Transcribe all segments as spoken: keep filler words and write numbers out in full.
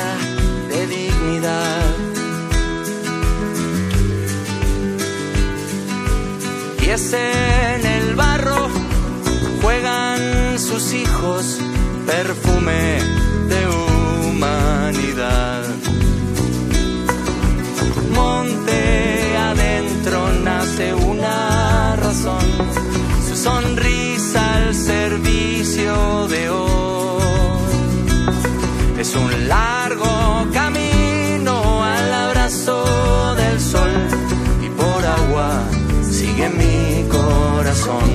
de dignidad. Pies en el barro, juegan sus hijos, perfume de humanidad. Monte adentro nace una razón, su sonrisa al servicio de hoy. Es un largo camino al abrazo del sol y por agua sigue mi corazón.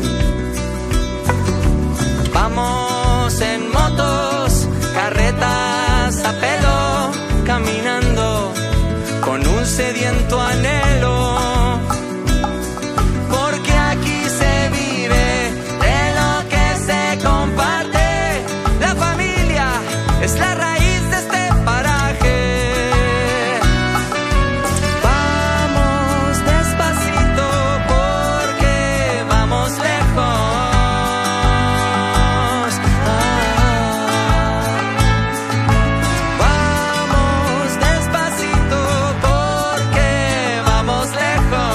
Vamos en motos, carretas a pelo, caminando con un sediento anhelo, porque aquí se vive de lo que se comparte. La familia es la raíz de este paraje. Vamos despacito porque vamos lejos. Ah. Vamos despacito porque vamos lejos.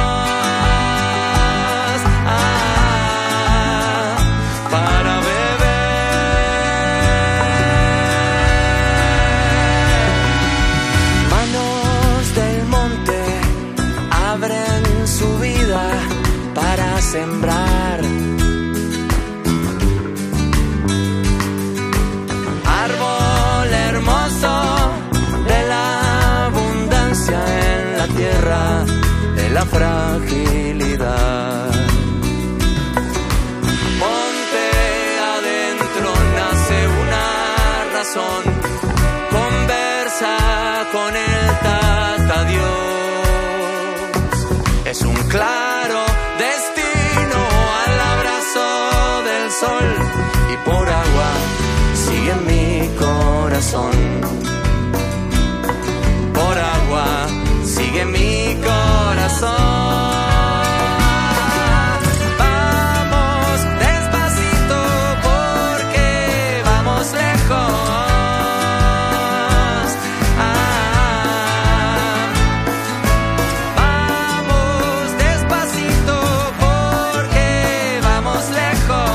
Ah. Para manos del monte abren su vida para sembrar. Árbol hermoso de la abundancia en la tierra de la fragilidad. Monte adentro nace una razón, conversa con el Tata Dios. Es un claro destino al abrazo del sol y por agua sigue mi corazón. Por agua sigue mi corazón. Vamos despacito porque vamos lejos. Ah. Vamos despacito porque vamos lejos.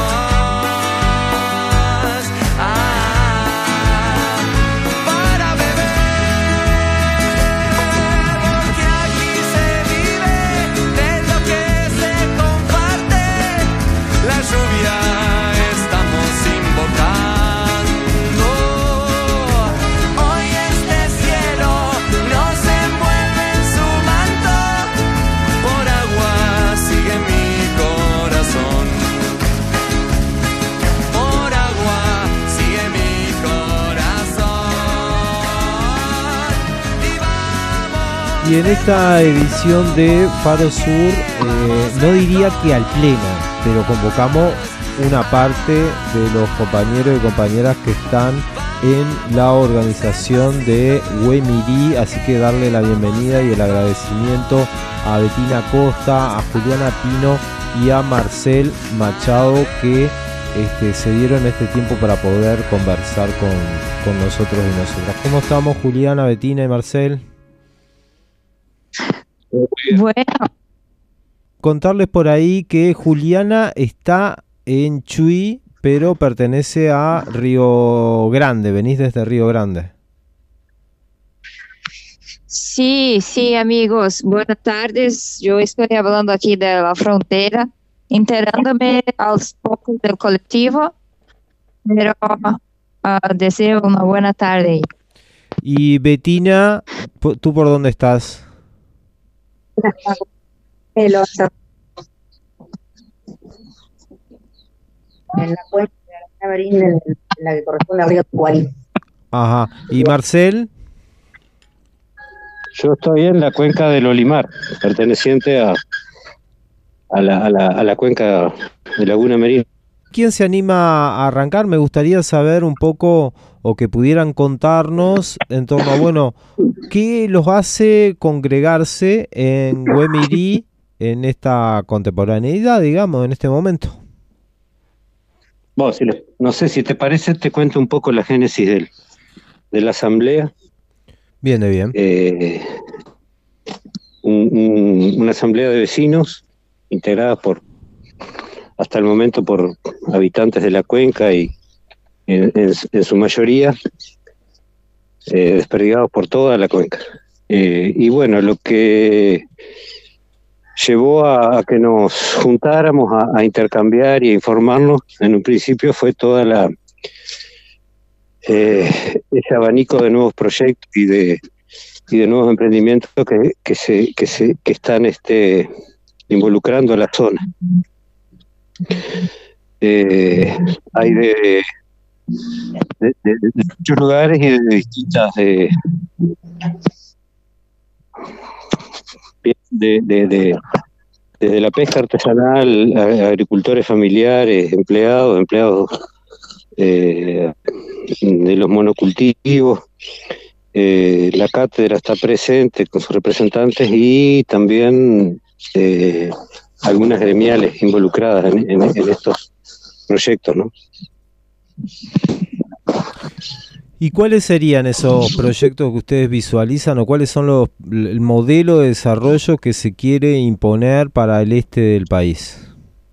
Ah. Para beber, porque aquí se vive de lo que se comparte. La lluvia estamos invocando. Hoy este cielo nos envuelve en su manto. Por agua sigue mi corazón. Por agua sigue mi corazón. Y vamos. Y en esta edición de Faro Sur, eh, no diría que al pleno, pero convocamos una parte de los compañeros y compañeras que están en la organización de Güemirí, así que darle la bienvenida y el agradecimiento a Betina Costa, a Juliana Pino y a Marcel Machado que este, se dieron este tiempo para poder conversar con, con nosotros y nosotras. ¿Cómo estamos, Juliana, Betina y Marcel? Bueno, Contarles por ahí que Juliana está en Chuy, pero pertenece a Río Grande. Venís desde Río Grande. sí, sí, amigos, buenas tardes. Yo estoy hablando aquí de la frontera, enterándome aos poucos del colectivo, pero ah, deseo una buena tarde. Y Betina, po- ¿tú por dónde estás? El otro, en la cuenca de Abril, en la que corresponde al río Tucuarí. Ajá. ¿Y Marcel? Yo estoy en la cuenca del Olimar, perteneciente a, a, la, a, la, a la cuenca de Laguna Merino. ¿Quién se anima a arrancar? Me gustaría saber un poco, o que pudieran contarnos en torno a, bueno, ¿qué los hace congregarse en Güemirí en esta contemporaneidad, digamos, en este momento? Vos, si le- no sé si te parece, te cuento un poco la génesis del, de la asamblea. Bien, de bien. Eh, un, un, una asamblea de vecinos integrada por, hasta el momento, por habitantes de la cuenca y en, en, en su mayoría eh, desperdigados por toda la cuenca. Eh, y bueno, lo que llevó a, a que nos juntáramos a, a intercambiar y a informarnos en un principio fue toda la eh, ese abanico de nuevos proyectos y de y de nuevos emprendimientos que, que se que se que están este involucrando a la zona. Eh, hay de de, de, de muchos lugares y de distintas de de, de, de desde la pesca artesanal, a agricultores familiares, empleados, empleados eh, de los monocultivos. Eh, la cátedra está presente con sus representantes y también eh, algunas gremiales involucradas en, en, en estos proyectos, ¿no? ¿Y cuáles serían esos proyectos que ustedes visualizan o cuáles son los el modelo de desarrollo que se quiere imponer para el este del país?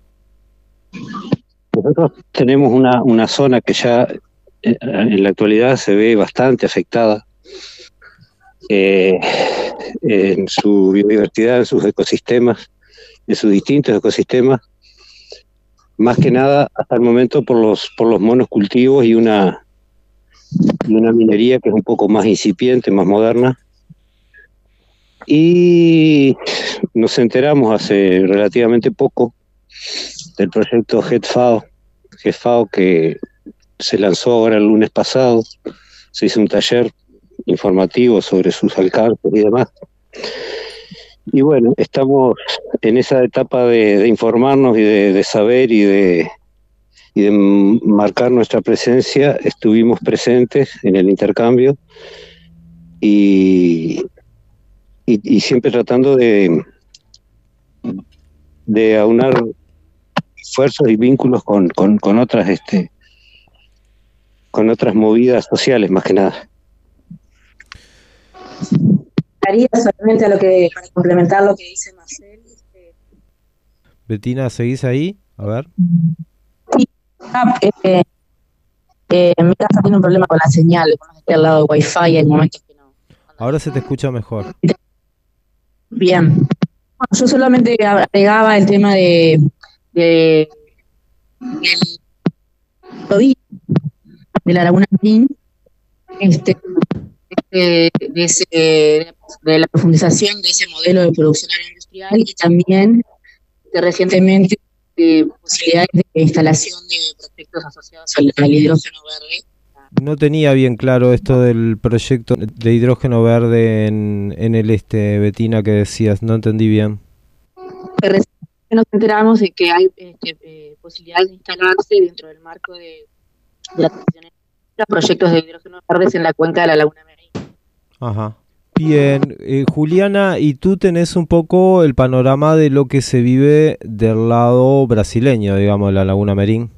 Nosotros tenemos una, una zona que ya eh, en la actualidad se ve bastante afectada eh, en su biodiversidad, en sus ecosistemas, en sus distintos ecosistemas, más que nada hasta el momento por los por los monocultivos y una y una minería que es un poco más incipiente, más moderna. Y nos enteramos hace relativamente poco del proyecto GETFAO, GETFAO que se lanzó ahora el lunes pasado. Se hizo un taller informativo sobre sus alcances y demás. Y bueno, estamos en esa etapa de, de informarnos y de, de saber y de y de marcar nuestra presencia. Estuvimos presentes en el intercambio y, y, y siempre tratando de, de aunar esfuerzos y vínculos con, con, con otras este con otras movidas sociales, más que nada. Haría solamente a lo que, para complementar lo que dice Marcel. Este... Betina, ¿seguís ahí? A ver. Eh, eh, en mi casa tiene un problema con la señal, cuando estoy al lado de Wi-Fi hay momentos que no. Ahora se te escucha mejor. Bien. Bueno, yo solamente agregaba el tema de, de, de, de la Laguna Marín, este, de, de, ese, de la profundización de ese modelo de producción agroindustrial y también de recientemente de posibilidades de instalación de proyectos asociados al, al hidrógeno verde. No tenía bien claro esto del proyecto de hidrógeno verde en, en el este, Betina, que decías, no entendí bien. Nos enteramos de que hay este, eh, posibilidades de instalarse dentro del marco de, de la transición energética proyectos de hidrógeno verdes en la cuenca de la Laguna Marín. Ajá. Bien, eh, Juliana, y tú tenés un poco el panorama de lo que se vive del lado brasileño, digamos, de la Laguna Merín.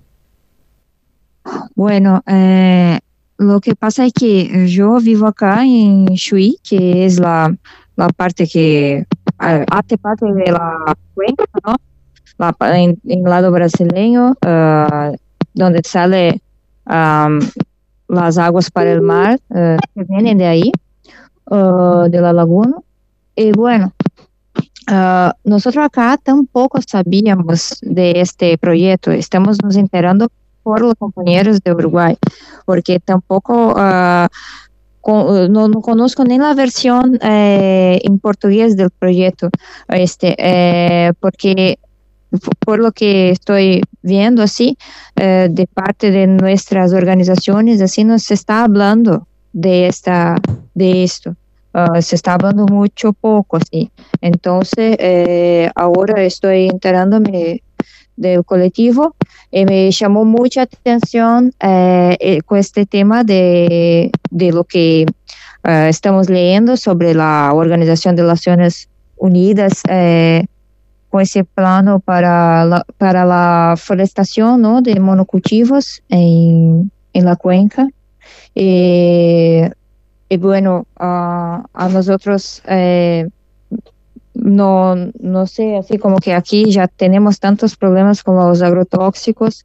Bueno, eh, lo que pasa es que yo vivo acá en Chuy, que es la, la parte que hace parte de la cuenca, ¿no? La, en, en el lado brasileño, uh, donde sale um, las aguas para el mar, uh, que vienen de ahí. Uh, de la laguna. Y bueno, uh, nosotros acá tampoco sabíamos de este proyecto, estamos nos enterando por los compañeros de Uruguay, porque tampoco uh, con, no, no conozco ni la versión eh, en portugués del proyecto, este, eh, porque por lo que estoy viendo así, eh, de parte de nuestras organizaciones, así nos está hablando de esta de esto. Uh, se está hablando mucho poco, sí. Entonces, eh, ahora estoy enterándome del colectivo y me llamó mucha atención eh, eh, con este tema de, de lo que uh, estamos leyendo sobre la Organización de las Naciones Unidas eh, con ese plano para la, para la forestación, ¿no?, de monocultivos en, en la cuenca. Eh, y bueno, ah, a nosotros, eh, no, no sé, así como que aquí ya tenemos tantos problemas con los agrotóxicos,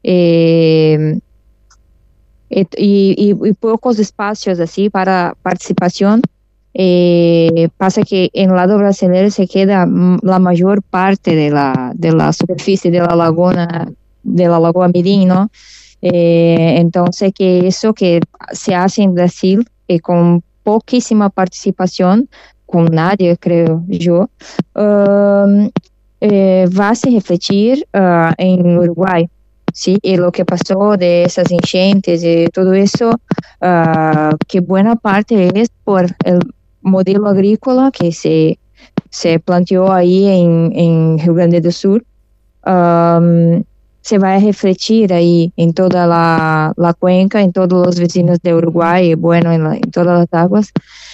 eh, et- y, y- y pocos espacios así para participación. Eh, pasa que en el lado brasileño se queda mm, la mayor parte de la, de la superficie de la laguna, de la Lagoa Mirim, ¿no? Eh, entonces, que eso que se hace en Brasil, eh, con poquísima participación, con nadie, creo yo, um, eh, va a se refletir ah, en Uruguay. Sí, y lo que pasó de esas enchentes y todo eso, ah, que buena parte es por el modelo agrícola que se, se planteó ahí en, en Rio Grande do Sul. um, Se va a refletir ahí en toda la, la cuenca, en todos los vecinos de Uruguay, y bueno, en, la- en todas las aguas.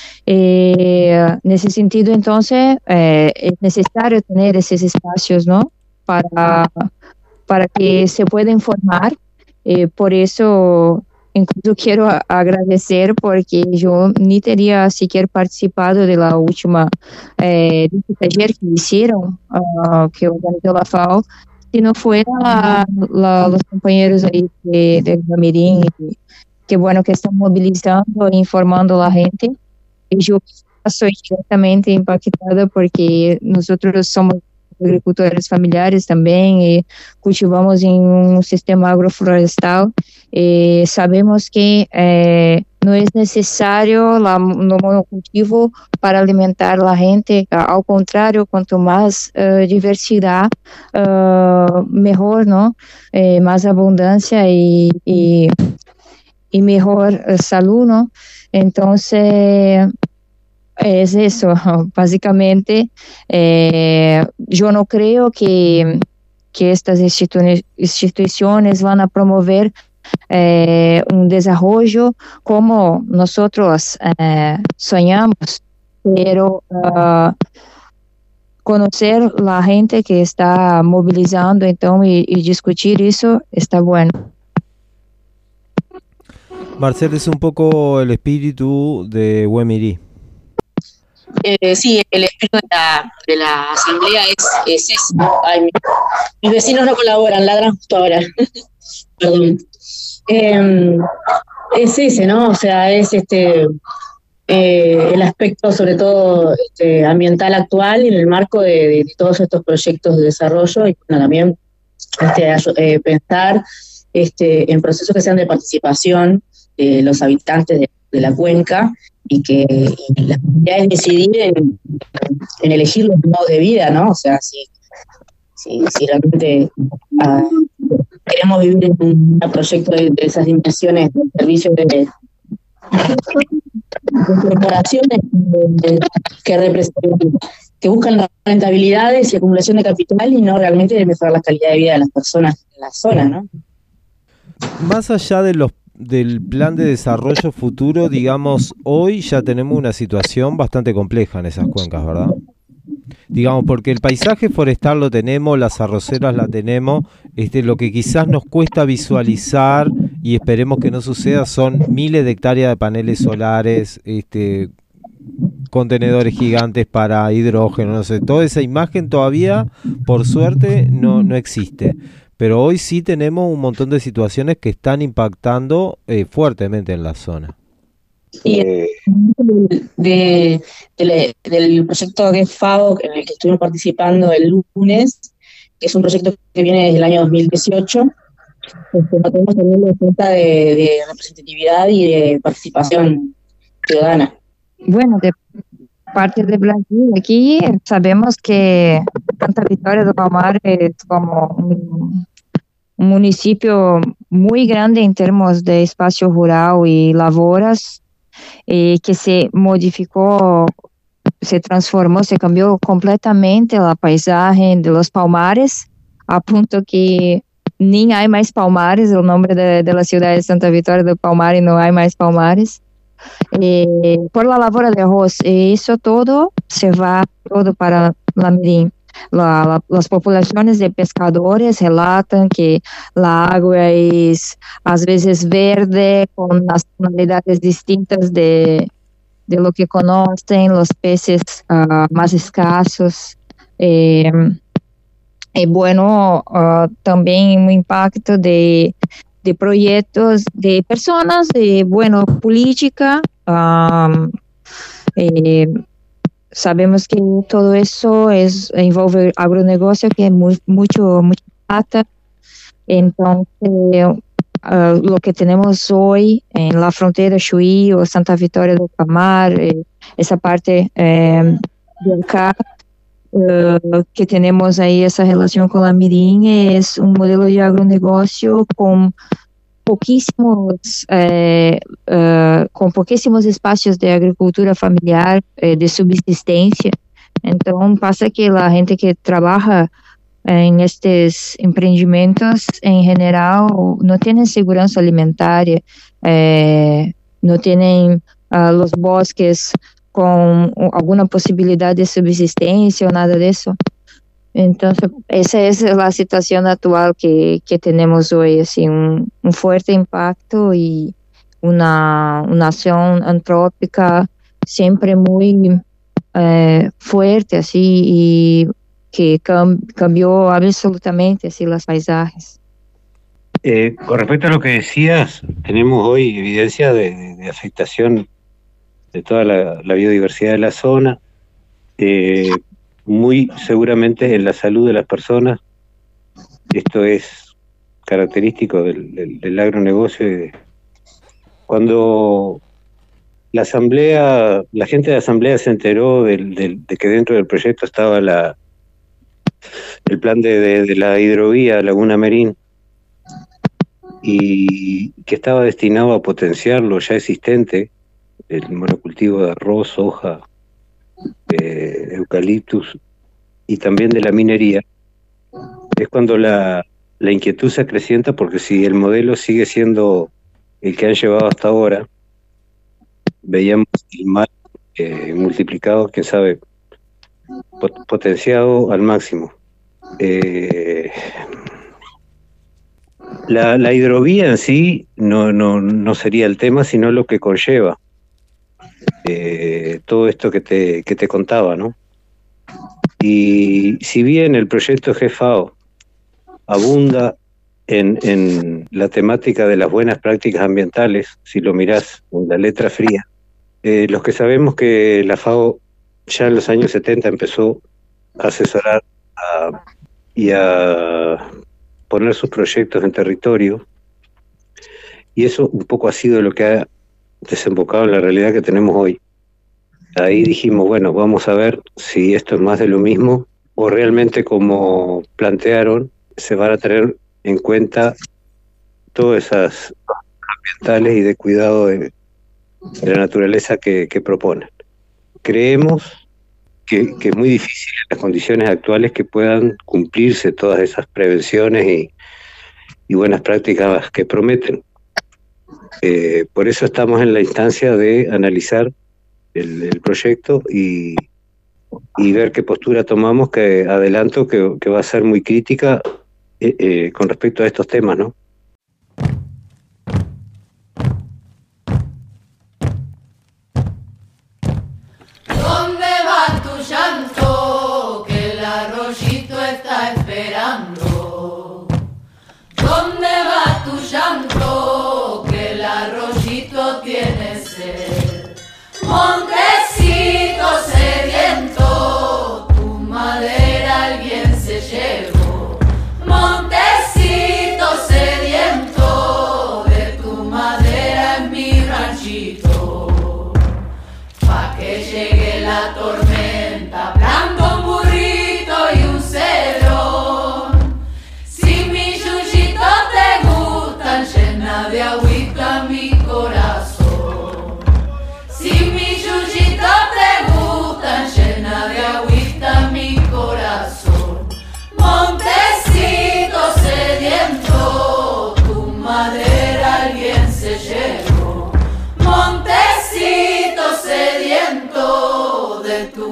Eh, en ese sentido, entonces, eh, es necesario tener esos espacios, ¿no? Para, para que se pueda informar. Eh, por eso, incluso quiero a- agradecer porque yo ni tenía siquiera participado de la última eh, de este taller que hicieron, ah, que organizó la FAO, si no fuera la- los compañeros ahí de, de Gamirín, que bueno que están movilizando e informando a la gente. Y yo soy directamente impactada porque nosotros somos agricultores familiares también y cultivamos en un sistema agroflorestal. Eh, sabemos que eh, no es necesario la, no monocultivo para alimentar a la gente, al contrario, cuanto más eh, diversidad, eh, mejor, ¿no? Eh, más abundancia y, y, y mejor eh, salud, ¿no? Entonces, es eso, básicamente. Eh, yo no creo que, que estas institu- instituciones van a promover eh, un desarrollo como nosotros eh, soñamos, pero uh, conocer la gente que está movilizando entonces y, y discutir eso está bueno. Marcel, es un poco el espíritu de Huemirí. Eh, sí, el espíritu de la, de la asamblea es, es ese. Ay, mi- mis vecinos no colaboran, ladran justo ahora. Perdón. Eh, es ese, ¿no? O sea, es este eh, el aspecto sobre todo este, ambiental actual y en el marco de, de- de todos estos proyectos de desarrollo y bueno, también este, ayu- eh, pensar este, en procesos que sean de participación de los habitantes de, de la cuenca y que y la posibilidad es decidir en, en elegir los modos de vida, ¿no? O sea, si, si, si realmente ah, queremos vivir en un proyecto de, de esas dimensiones de servicios de, de corporaciones eh, que representan, que buscan las rentabilidades y acumulación de capital y no realmente de mejorar la calidad de vida de las personas en la zona, ¿no? Más allá de los del plan de desarrollo futuro, digamos, hoy ya tenemos una situación bastante compleja en esas cuencas, ¿verdad? Digamos, porque el paisaje forestal lo tenemos, las arroceras la tenemos, este, lo que quizás nos cuesta visualizar y esperemos que no suceda son miles de hectáreas de paneles solares, este, contenedores gigantes para hidrógeno, no sé, toda esa imagen todavía, por suerte, no, no existe. Pero hoy sí tenemos un montón de situaciones que están impactando eh, fuertemente en la zona. Y Eh, de, de la- del proyecto de FAO en el que estuvimos participando el lunes, que es un proyecto que viene desde el año dos mil dieciocho, este, no tenemos el nivel de falta de, de representatividad y de participación ciudadana. Bueno, de parte de Brasil, aquí sabemos que Santa Vitória do Palmar es como un, un municipio muy grande en términos de espacio rural y lavouras, eh, que se modificó, se transformó, se cambió completamente la paisaje de los palmares, a punto que ni hay más palmares, el nombre de, de la ciudad de Santa Vitória do Palmar y no hay más palmares. Eh, por la labor de arroz, eh, eso todo se va todo para la Mirim. la, la, las poblaciones de pescadores relatan que la agua es a veces verde con las tonalidades distintas de, de lo que conocen, los peces uh, más escasos. Eh, y bueno, uh, también un impacto de, de proyectos de personas, de bueno, política. Um, eh, sabemos que todo eso es, envolve agronegocio, que es muy, mucho, mucha plata. Entonces, uh, lo que tenemos hoy en la frontera Chuí o Santa Vitória do Palmar, eh, esa parte eh, de acá, uh, que tenemos ahí esa relación con la Mirim, es un modelo de agronegocio con pouquíssimos eh, uh, com pouquíssimos espaços de agricultura familiar, eh, de subsistência. Então, passa que a gente que trabalha em estes empreendimentos, em geral, não tem segurança alimentar, eh, não tem uh, os bosques com alguma possibilidade de subsistência ou nada disso. Entonces, esa es la situación actual que, que tenemos hoy, así, un, un fuerte impacto y una, una acción antrópica siempre muy eh, fuerte, así, y que cam, cambió absolutamente así los paisajes. Eh, con respecto a lo que decías, tenemos hoy evidencia de, de, de afectación de toda la, la biodiversidad de la zona, eh, muy seguramente en la salud de las personas. Esto es característico del, del, del agronegocio. Cuando la asamblea, la gente de la asamblea se enteró del, del, de que dentro del proyecto estaba la el plan de, de, de la hidrovía Laguna Merín, y que estaba destinado a potenciar lo ya existente, el monocultivo de arroz, soja, eh, eucaliptus y también de la minería, es cuando la, la inquietud se acrecienta, porque si el modelo sigue siendo el que han llevado hasta ahora, veíamos el mal eh, multiplicado, quién sabe, pot potenciado al máximo. Eh, la, la hidrovía en sí no, no, no sería el tema, sino lo que conlleva eh, todo esto que te, que te contaba, ¿no? Y si bien el proyecto G F A O abunda en, en la temática de las buenas prácticas ambientales, si lo mirás en la letra fría, eh, los que sabemos que la F A O ya en los años setenta empezó a asesorar a, y a poner sus proyectos en territorio, y eso un poco ha sido lo que ha desembocado en la realidad que tenemos hoy. Ahí dijimos, bueno, vamos a ver si esto es más de lo mismo, o realmente, como plantearon, se van a tener en cuenta todas esas ambientales y de cuidado de, de la naturaleza que, que proponen. Creemos que, que es muy difícil en las condiciones actuales que puedan cumplirse todas esas prevenciones y, y buenas prácticas que prometen. Eh, por eso estamos en la instancia de analizar el, el proyecto y, y ver qué postura tomamos, que adelanto que, que va a ser muy crítica eh, eh, con respecto a estos temas, ¿no? ¿Dónde va tu llanto? Que el arroyito está esperando. ¿Dónde va tu llanto? Que el arroyito tiene sed. Montecito sediento, tu madera alguien se llevó. Montecito sediento, de tu madera en mi ranchito. Pa' que llegue la tormenta, planto un burrito y un cedrón. Si mi yuyito te gustan, llena de agüita mi corazón. Si mi yuyito te gustan, llena de agüita mi corazón. Montecito sediento, tu madera alguien se llevó. Montecito sediento, de tu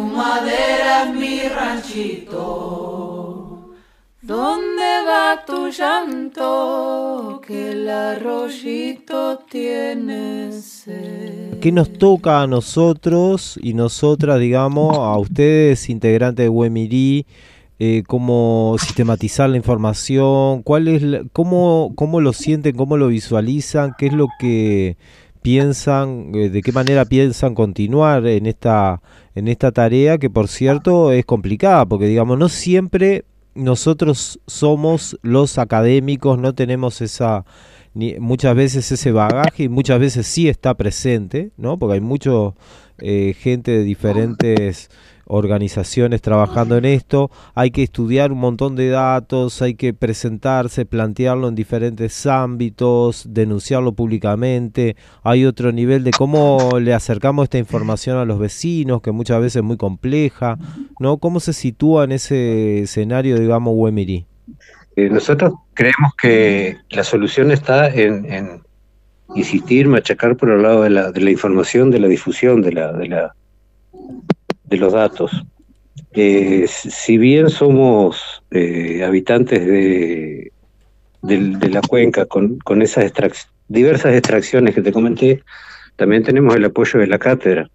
ranchito. ¿Dónde va tu llanto? Que el arroyito tiene sed. ¿Qué nos toca a nosotros y nosotras, digamos, a ustedes, integrantes de Güemerí? Eh, ¿Cómo sistematizar la información? ¿Cuál es la, cómo, cómo lo sienten? ¿Cómo lo visualizan? ¿Qué es lo que piensan? Eh, ¿De qué manera piensan continuar en esta, en esta tarea? Que, por cierto, es complicada, porque, digamos, no siempre nosotros somos los académicos, no tenemos esa... Ni, muchas veces ese bagaje, y muchas veces sí está presente, ¿no? Porque hay mucha eh, gente de diferentes organizaciones trabajando en esto. Hay que estudiar un montón de datos, hay que presentarse, plantearlo en diferentes ámbitos, denunciarlo públicamente. Hay otro nivel de cómo le acercamos esta información a los vecinos, que muchas veces es muy compleja, ¿no? ¿Cómo se sitúa en ese escenario, digamos, Güemerí? Eh, nosotros creemos que la solución está en, en insistir, machacar por el lado de la, de la información, de la difusión, de la, de la, de los datos. Eh, si bien somos eh, habitantes de, de, de la cuenca con, con esas extrac- diversas extracciones que te comenté, también tenemos el apoyo de la cátedra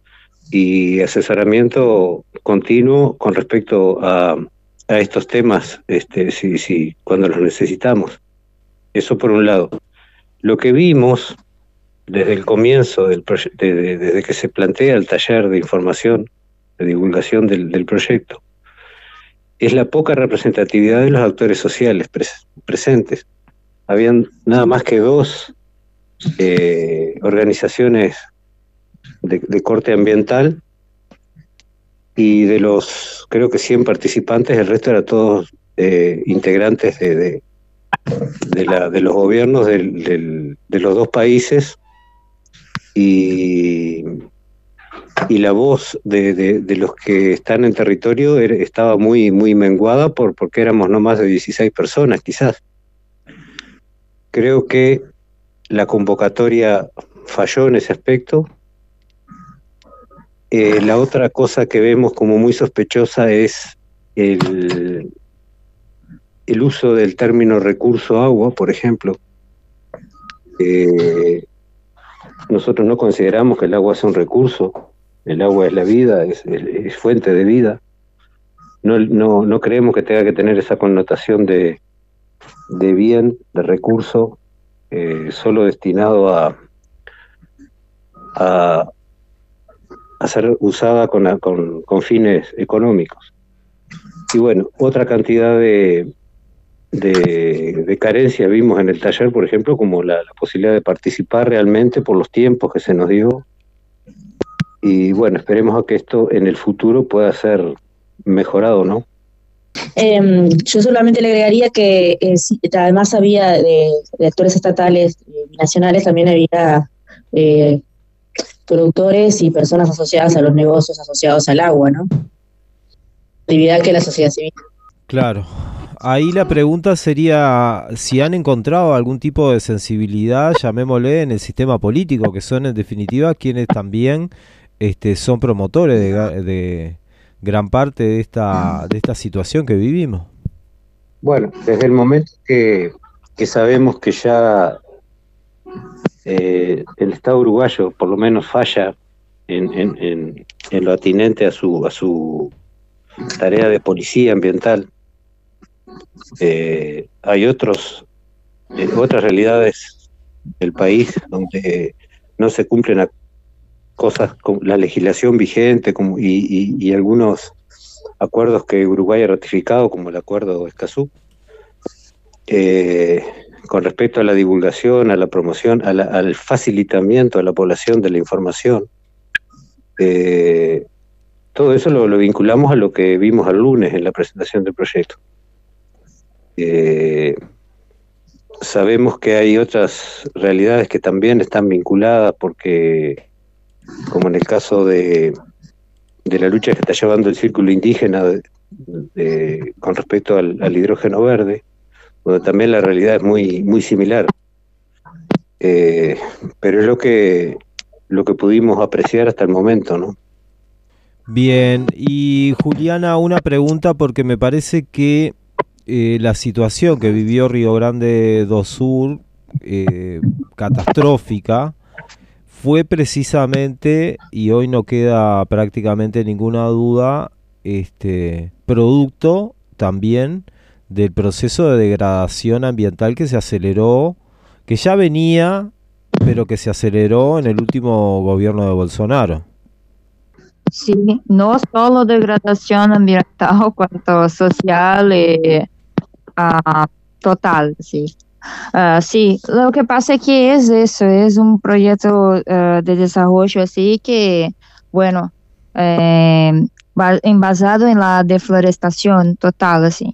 y asesoramiento continuo con respecto a a estos temas, este, si, si, cuando los necesitamos. Eso por un lado. Lo que vimos desde el comienzo, del proye- de, de, desde que se plantea el taller de información, de divulgación del, del proyecto, es la poca representatividad de los actores sociales pres- presentes. Habían nada más que dos eh, organizaciones de, de corte ambiental, y de los, creo que cien participantes, el resto eran todos eh, integrantes de, de, de, la, de los gobiernos del, del, de los dos países, y, y la voz de, de, de los que están en territorio era, estaba muy, muy menguada por, porque éramos no más de dieciséis personas, quizás. Creo que la convocatoria falló en ese aspecto. Eh, la otra cosa que vemos como muy sospechosa es el, el uso del término recurso agua, por ejemplo. Eh, nosotros no consideramos que el agua sea un recurso, el agua es la vida, es, es, es fuente de vida. No, no, no creemos que tenga que tener esa connotación de, de bien, de recurso, eh, solo destinado a... a a ser usada con, con, con fines económicos. Y bueno, otra cantidad de, de, de carencias vimos en el taller, por ejemplo, como la, la posibilidad de participar realmente por los tiempos que se nos dio. Y bueno, esperemos a que esto en el futuro pueda ser mejorado, ¿no? Eh, yo solamente le agregaría que eh, sí, además había de, de actores estatales y nacionales, también había eh, productores y personas asociadas a los negocios asociados al agua, ¿no? Actividad que la sociedad civil. Claro. Ahí la pregunta sería si han encontrado algún tipo de sensibilidad, llamémosle, en el sistema político, que son en definitiva quienes también este, son promotores de, de gran parte de esta, de esta situación que vivimos. Bueno, desde el momento que, que sabemos que ya Eh, el Estado uruguayo por lo menos falla en, en, en, en lo atinente a su, a su tarea de policía ambiental. Eh, hay otros, eh, otras realidades del país donde no se cumplen a cosas como la legislación vigente como, y, y, y algunos acuerdos que Uruguay ha ratificado, como el acuerdo Escazú. Eh, con respecto a la divulgación, a la promoción, a la, al facilitamiento a la población de la información. Eh, todo eso lo, lo vinculamos a lo que vimos el lunes en la presentación del proyecto. Eh, sabemos que hay otras realidades que también están vinculadas porque, como en el caso de, de la lucha que está llevando el Círculo Indígena de, de, con respecto al, al hidrógeno verde, donde también la realidad es muy, muy similar. Eh, pero es lo que, lo que pudimos apreciar hasta el momento, ¿no? Bien, y Juliana, una pregunta porque me parece que eh, la situación que vivió Río Grande do Sur, eh, catastrófica, fue precisamente, y hoy no queda prácticamente ninguna duda, este producto también del proceso de degradación ambiental que se aceleró, que ya venía, pero que se aceleró en el último gobierno de Bolsonaro. Sí, no solo degradación ambiental, cuanto social y ah, total, sí. Ah, sí, lo que pasa es que es eso, es un proyecto ah, de desarrollo así que, bueno, eh, ba- basado en la deforestación total, así.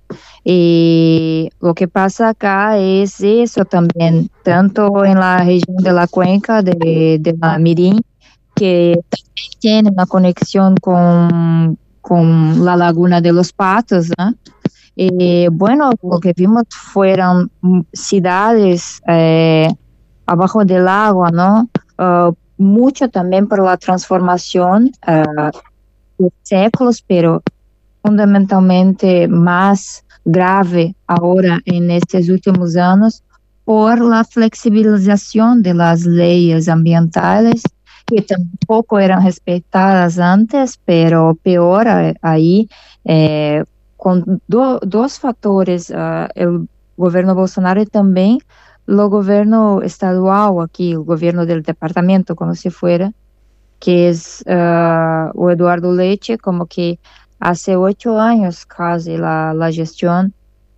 Y lo que pasa acá es eso también, tanto en la región de la cuenca de, de la Mirim, que también tiene una conexión con, con la Laguna de los Patos, ¿no? Y bueno, lo que vimos fueron mm, ciudades eh, abajo del agua, ¿no? Ah, mucho también por la transformación ah, de séculos, pero fundamentalmente más grave ahora en estos últimos años por la flexibilización de las leyes ambientales que tampoco eran respetadas antes, pero peor eh, ahí, eh, con do- dos factores, ah, el gobierno Bolsonaro y también el gobierno estadual aquí, el gobierno del departamento, como si fuera, que es ah, o Eduardo Leite, como que hace ocho años casi la, la gestión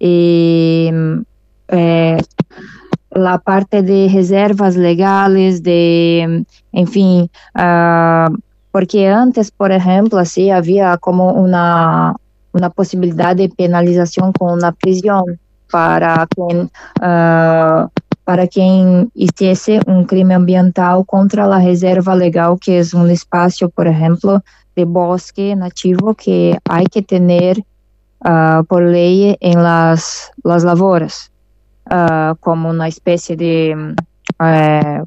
y eh, la parte de reservas legales, de, en fin, ah, porque antes, por ejemplo, así había como una, una posibilidad de penalización con una prisión para quien, ah, para quien hiciese un crimen ambiental contra la reserva legal, que es un espacio, por ejemplo, de bosque nativo que hay que tener ah, por ley en las, las lavouras. Ah, como una especie de eh,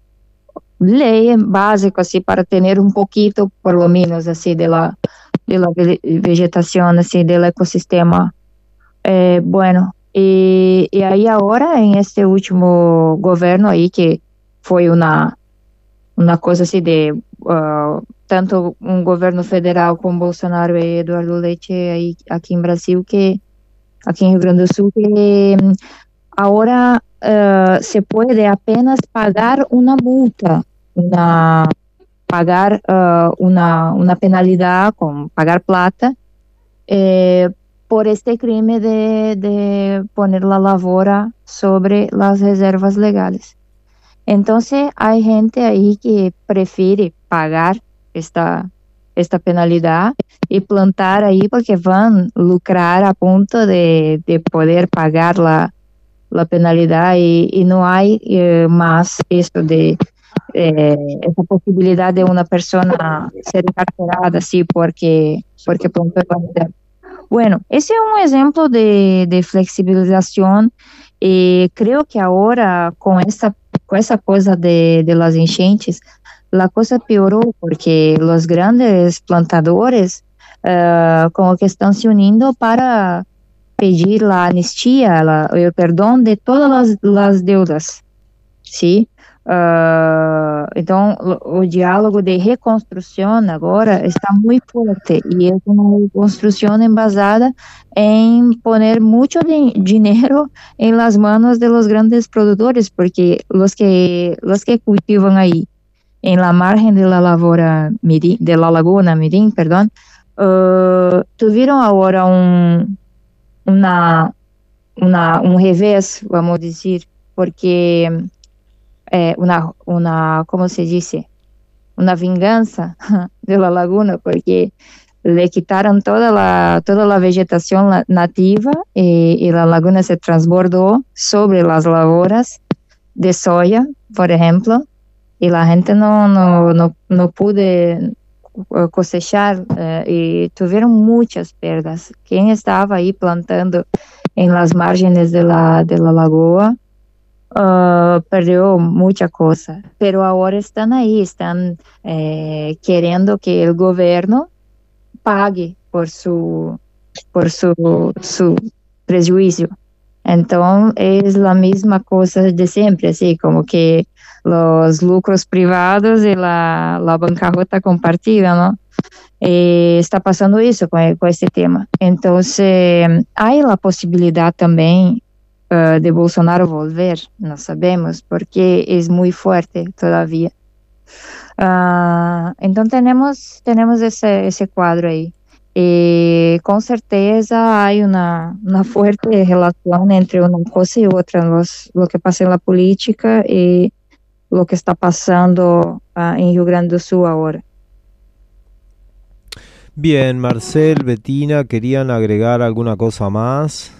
ley básica así para tener un poquito por lo menos así de la de la ve- vegetación así del ecosistema. Eh, bueno, y, y ahí ahora en este último gobierno ahí que fue una una cosa así de ah, tanto un gobierno federal con Bolsonaro y Eduardo Leite ahí aquí en Brasil, que aquí en Rio Grande do Sul, que ahora eh, se puede apenas pagar una multa, una, pagar eh, una, una penalidad con pagar plata eh, por este crimen de, de poner la lavoura sobre las reservas legales. Entonces hay gente ahí que prefiere pagar esta, esta penalidad y plantar ahí porque van a lucrar a punto de, de poder pagar la la penalidad y, y no hay eh, más esto de eh, esa posibilidad de una persona ser encarcelada así porque, porque plantó la bandera. Bueno, ese es un ejemplo de, de flexibilización y creo que ahora con esta, con esa cosa de, de las enchentes, la cosa peoró porque los grandes plantadores eh, como que están se uniendo para pedir la amnistía, la, el perdón de todas las, las deudas, ¿sí? Ah, então, o, o diálogo de reconstrução agora está muito forte e é uma reconstrução embasada em poner muito de, dinheiro em las manos de los grandes produtores, porque los que, los que cultivan ahí, en la margen de la lavoura Mirim, de la laguna Mirim, perdón, uh, tuvieron ahora un una, una, un revés, vamos a decir, porque eh, una, una, ¿cómo se dice? Una venganza de la laguna, porque le quitaron toda la, toda la vegetación la- nativa y, y la laguna se transbordó sobre las lavouras de soya, por ejemplo, y la gente no, no, no, no pude eh, cosechar eh, y tuvieron muchas perdas. Quien estaba ahí plantando en las márgenes de la, de la lagoa ah, perdió mucha cosa, pero ahora están ahí, están eh, queriendo que el gobierno pague por su, por su, su prejuicio. Entonces es la misma cosa de siempre, así como que los lucros privados y la, la bancarrota compartida, ¿no? Eh, está pasando eso con, con este tema. Entonces, hay la posibilidad también uh, de Bolsonaro volver, no sabemos, porque es muy fuerte todavía. Uh, entonces, tenemos, tenemos ese, ese cuadro ahí. Y con certeza hay una, una fuerte relación entre una cosa y otra, los, lo que pasa en la política y lo que está pasando uh, en Rio Grande do Sul ahora. Bien, Marcel, Bettina, ¿querían agregar alguna cosa más?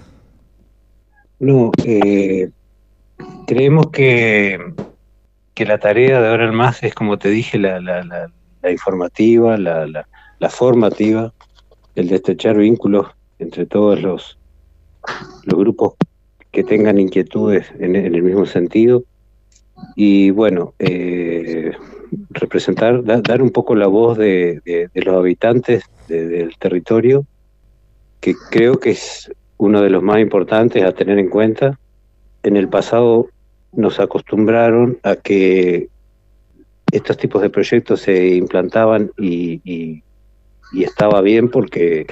No, eh, creemos que, que la tarea de ahora en más es, como te dije, la, la, la, la informativa, la, la, la formativa, el de estrechar vínculos entre todos los, los grupos que tengan inquietudes en, en el mismo sentido. Y bueno, eh, representar, da, dar un poco la voz de, de, de los habitantes de, del territorio, que creo que es uno de los más importantes a tener en cuenta. En el pasado nos acostumbraron a que estos tipos de proyectos se implantaban y, y, y estaba bien porque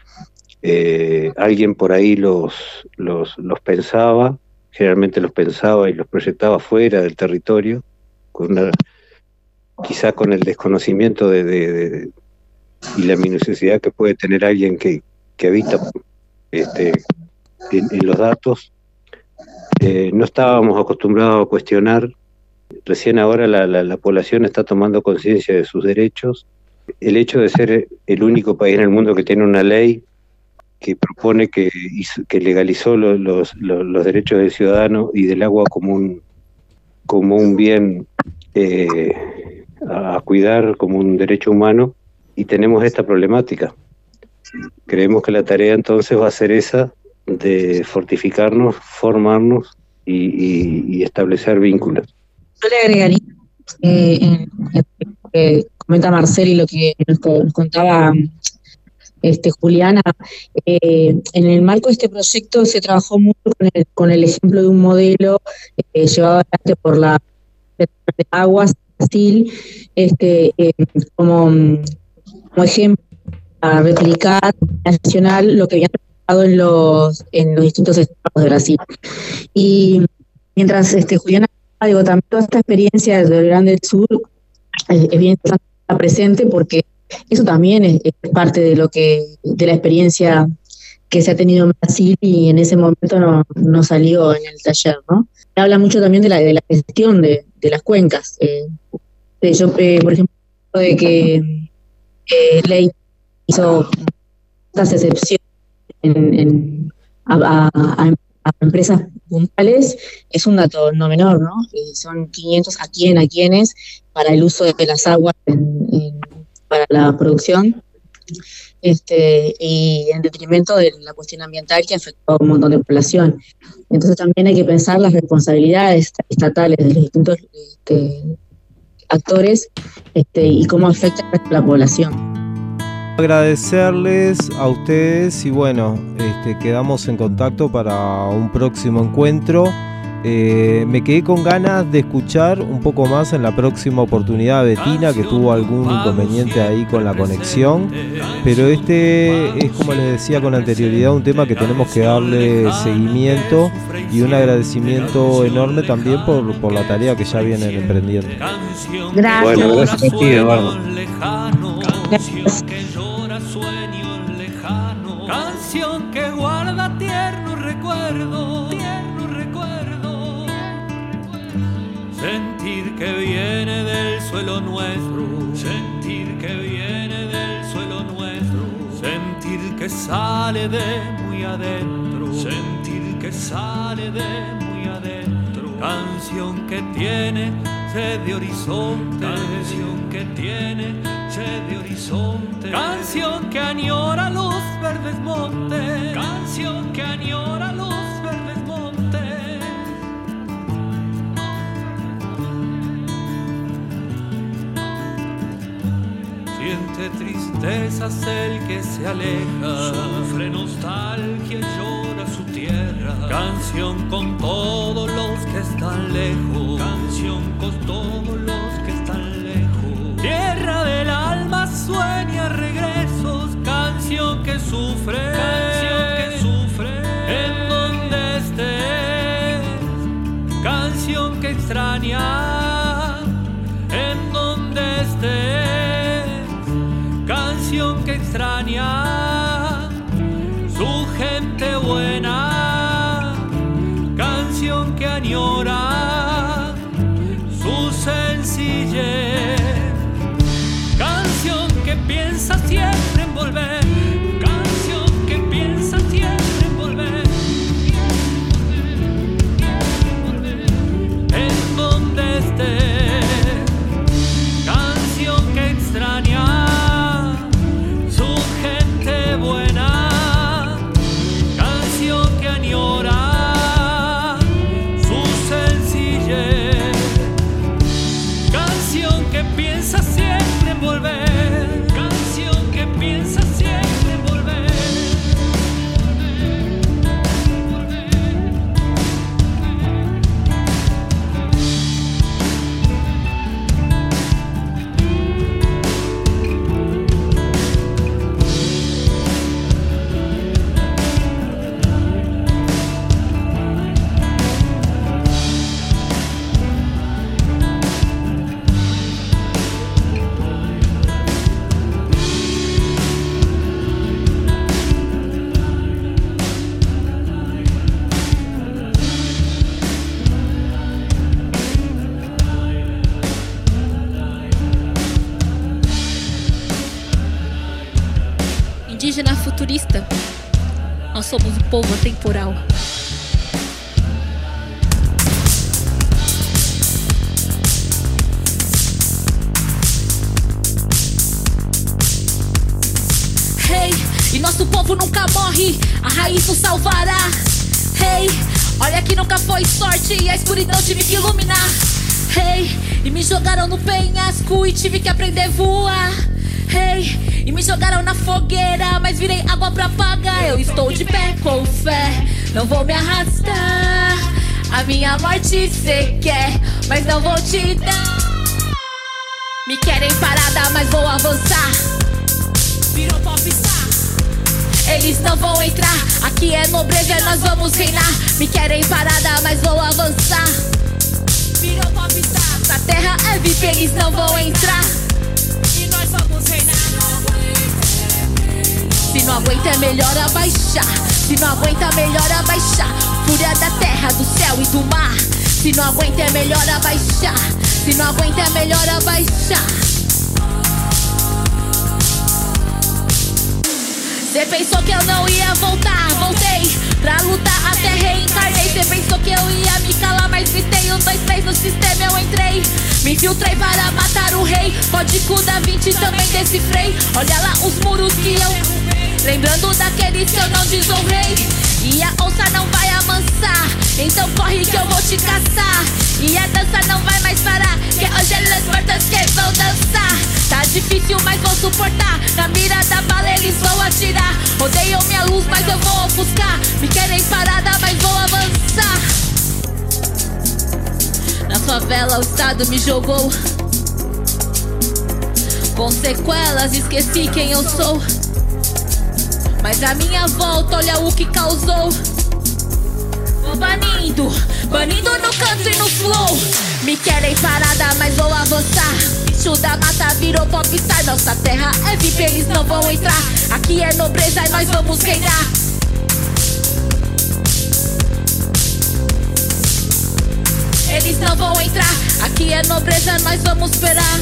eh, alguien por ahí los, los, los pensaba, generalmente los pensaba y los proyectaba fuera del territorio, con una, quizá con el desconocimiento de, de, de, y la minuciosidad que puede tener alguien que, que habita este, en, en los datos. Eh, no estábamos acostumbrados a cuestionar. Recién ahora la, la, la población está tomando conciencia de sus derechos. El hecho de ser el único país en el mundo que tiene una ley que propone que, que legalizó los, los, los derechos del ciudadano y del agua como un, como un bien eh, a cuidar, como un derecho humano, y tenemos esta problemática. Creemos que la tarea entonces va a ser esa, de fortificarnos, formarnos y, y, y establecer vínculos. Yo le agregaría, eh, en, en lo que comenta Marcel y lo que nos, nos contaba este, Juliana, eh, en el marco de este proyecto se trabajó mucho con el, con el ejemplo de un modelo eh, llevado adelante por la de Aguas Brasil, este, eh, como, como ejemplo a replicar nacional lo que habían trabajado en los, en los distintos estados de Brasil. Y mientras este, Juliana, digo, también toda esta experiencia del Rio Grande del Sur eh, es bien importante estar presente porque eso también es, es parte de lo que de la experiencia que se ha tenido en Brasil y en ese momento no, no salió en el taller, ¿no? Habla mucho también de la, de la gestión de, de las cuencas. Eh, yo, eh, por ejemplo, de que eh, Ley hizo estas excepciones en, en, a, a, a empresas puntuales, es un dato no menor, ¿no? Eh, son quinientos a quién, a quiénes, para el uso de las aguas en, en, para la producción, este, y en detrimento de la cuestión ambiental que afectó a un montón de población. Entonces también hay que pensar las responsabilidades estatales de los distintos este, actores este, y cómo afecta a la población. Agradecerles a ustedes y bueno, este, quedamos en contacto para un próximo encuentro. Eh, me quedé con ganas de escuchar un poco más en la próxima oportunidad a Bettina, que tuvo algún inconveniente ahí con la conexión, pero este es, como les decía con anterioridad, un tema que tenemos que darle seguimiento y un agradecimiento enorme también por, por la tarea que ya vienen emprendiendo. Gracias. Bueno, gracias a ti, Eduardo. Gracias. Sueños lejanos, canción que guarda tierno recuerdo, tierno recuerdo, sentir que viene del suelo nuestro, sentir que viene del suelo nuestro, sentir que sale de muy adentro, sentir que sale de muy adentro, canción que tiene sed de horizonte, canción que tiene sed de horizonte, canción que añora los verdes montes, canción que añora los verdes montes. Siente tristezas el que se aleja, sufre nostalgia y llora su tierra. Canción con todos los que están lejos, canción con todos los que están lejos. Tierra del alma sueña regresos, canción que sufre, canción que sufre. En donde estés, canción que extraña. En donde estés, canción que extraña su gente buena, canción que añora su sencillez, canción que piensa siempre en volver, canción que piensa siempre en volver, en donde estés, canción que extraña su gente buena, canción que añora su sencillez, canción que piensa siempre en volver, canción que piensa siempre en volver. Indígena futurista, nós somos o povo atemporal. Hey, e nosso povo nunca morre, a raiz nos salvará. Hey, olha que nunca foi sorte e a escuridão tive que iluminar. Hey, e me jogaram no penhasco e tive que aprender a voar. Hey, e me jogaram na fogueira, mas virei água pra apagar. Eu estou de pé com fé, não vou me arrastar. A minha morte cê quer, mas não vou te dar. Me querem parada, mas vou avançar. Virou popstar. Eles não vão entrar, aqui é nobreza, nós vamos reinar. Me querem parada, mas vou avançar. Virou popstar. Na terra é V I P, eles não vão entrar. E nós vamos reinar. Se não aguenta é melhor abaixar. Se não aguenta é melhor abaixar. Fúria da terra, do céu e do mar. Se não aguenta é melhor abaixar. Se não aguenta é melhor abaixar. Cê pensou que eu não ia voltar, voltei pra lutar até reencarnei. Cê pensou que eu ia me calar, mas gritei um, dois, três, no sistema eu entrei. Me infiltrei para matar o rei, código da Vinci também decifrei. Olha lá os muros que eu... Lembrando daqueles que eu não desonrei. E a onça não vai amansar, então corre que eu vou te caçar. E a dança não vai mais parar, que hoje é as mortas que vão dançar. Tá difícil, mas vou suportar. Na mira da bala eles vão atirar. Odeiam minha luz, mas eu vou ofuscar. Me querem parada, mas vou avançar. Na favela o Estado me jogou com sequelas, esqueci quem eu sou. Mas a minha volta, olha o que causou. Vou banindo, banindo no canto e no flow. Me querem parada, mas vou avançar. Bicho da mata virou popstar. Nossa terra é V I P, eles não vão entrar. Aqui é nobreza e nós vamos reinar. Eles não vão entrar. Aqui é nobreza, nós vamos esperar.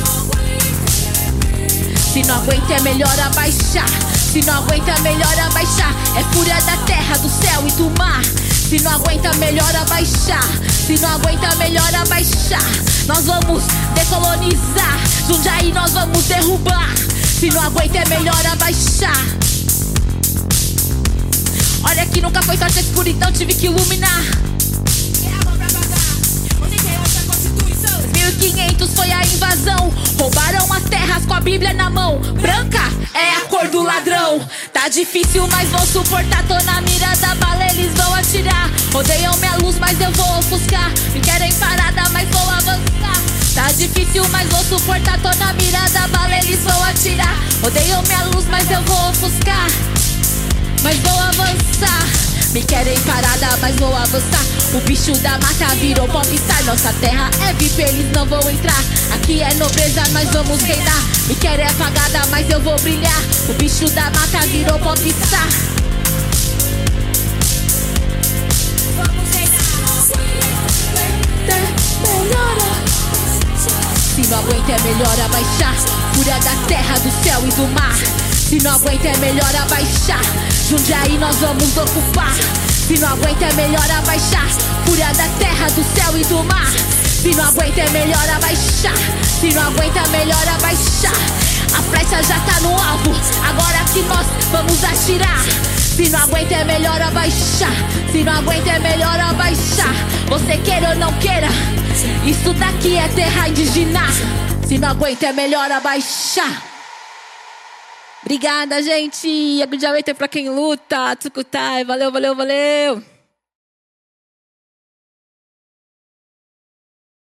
Se não aguenta é melhor abaixar. Se não aguenta é melhor abaixar. É fúria da terra, do céu e do mar. Se não aguenta, melhor abaixar. Se não aguenta, melhor abaixar. Nós vamos decolonizar. Jundiaí nós vamos derrubar. Se não aguenta, é melhor abaixar. Olha que nunca foi sorte a escuridão, tive que iluminar. dois mil e quinhentos foi a invasão. Roubaram as terras com a Bíblia na mão. Branca é a cor do ladrão. Tá difícil, mas vou suportar. Tô na mira da bala, eles vão atirar. Odeiam minha luz, mas eu vou ofuscar. Me querem parada, mas vou avançar. Tá difícil, mas vou suportar. Tô na mira da bala, eles vão atirar. Odeiam minha luz, mas eu vou ofuscar. Mas vou avançar. Me querem parada, mas vou avançar. O bicho da mata virou popstar. Nossa terra é V I P, eles não vão entrar. Aqui é nobreza, nós vamos reinar. Me querem apagada, mas eu vou brilhar. O bicho da mata virou popstar. Vamos reinar. Melhora. Se não aguenta é melhor abaixar. Fúria da terra, do céu e do mar. Se não aguenta é melhor abaixar. Jundiaí nós vamos ocupar. Se não aguenta é melhor abaixar. Fúria da terra, do céu e do mar. Se não aguenta é melhor abaixar. Se não aguenta é melhor abaixar. A flecha já tá no alvo, agora que nós vamos atirar. Se não aguenta é melhor abaixar. Se não aguenta é melhor abaixar. Você queira ou não queira, isso daqui é terra indígena. Se não aguenta é melhor abaixar. Obrigada, gente. Agudiawete pra quem luta. Tsukutai. Valeu, valeu, valeu.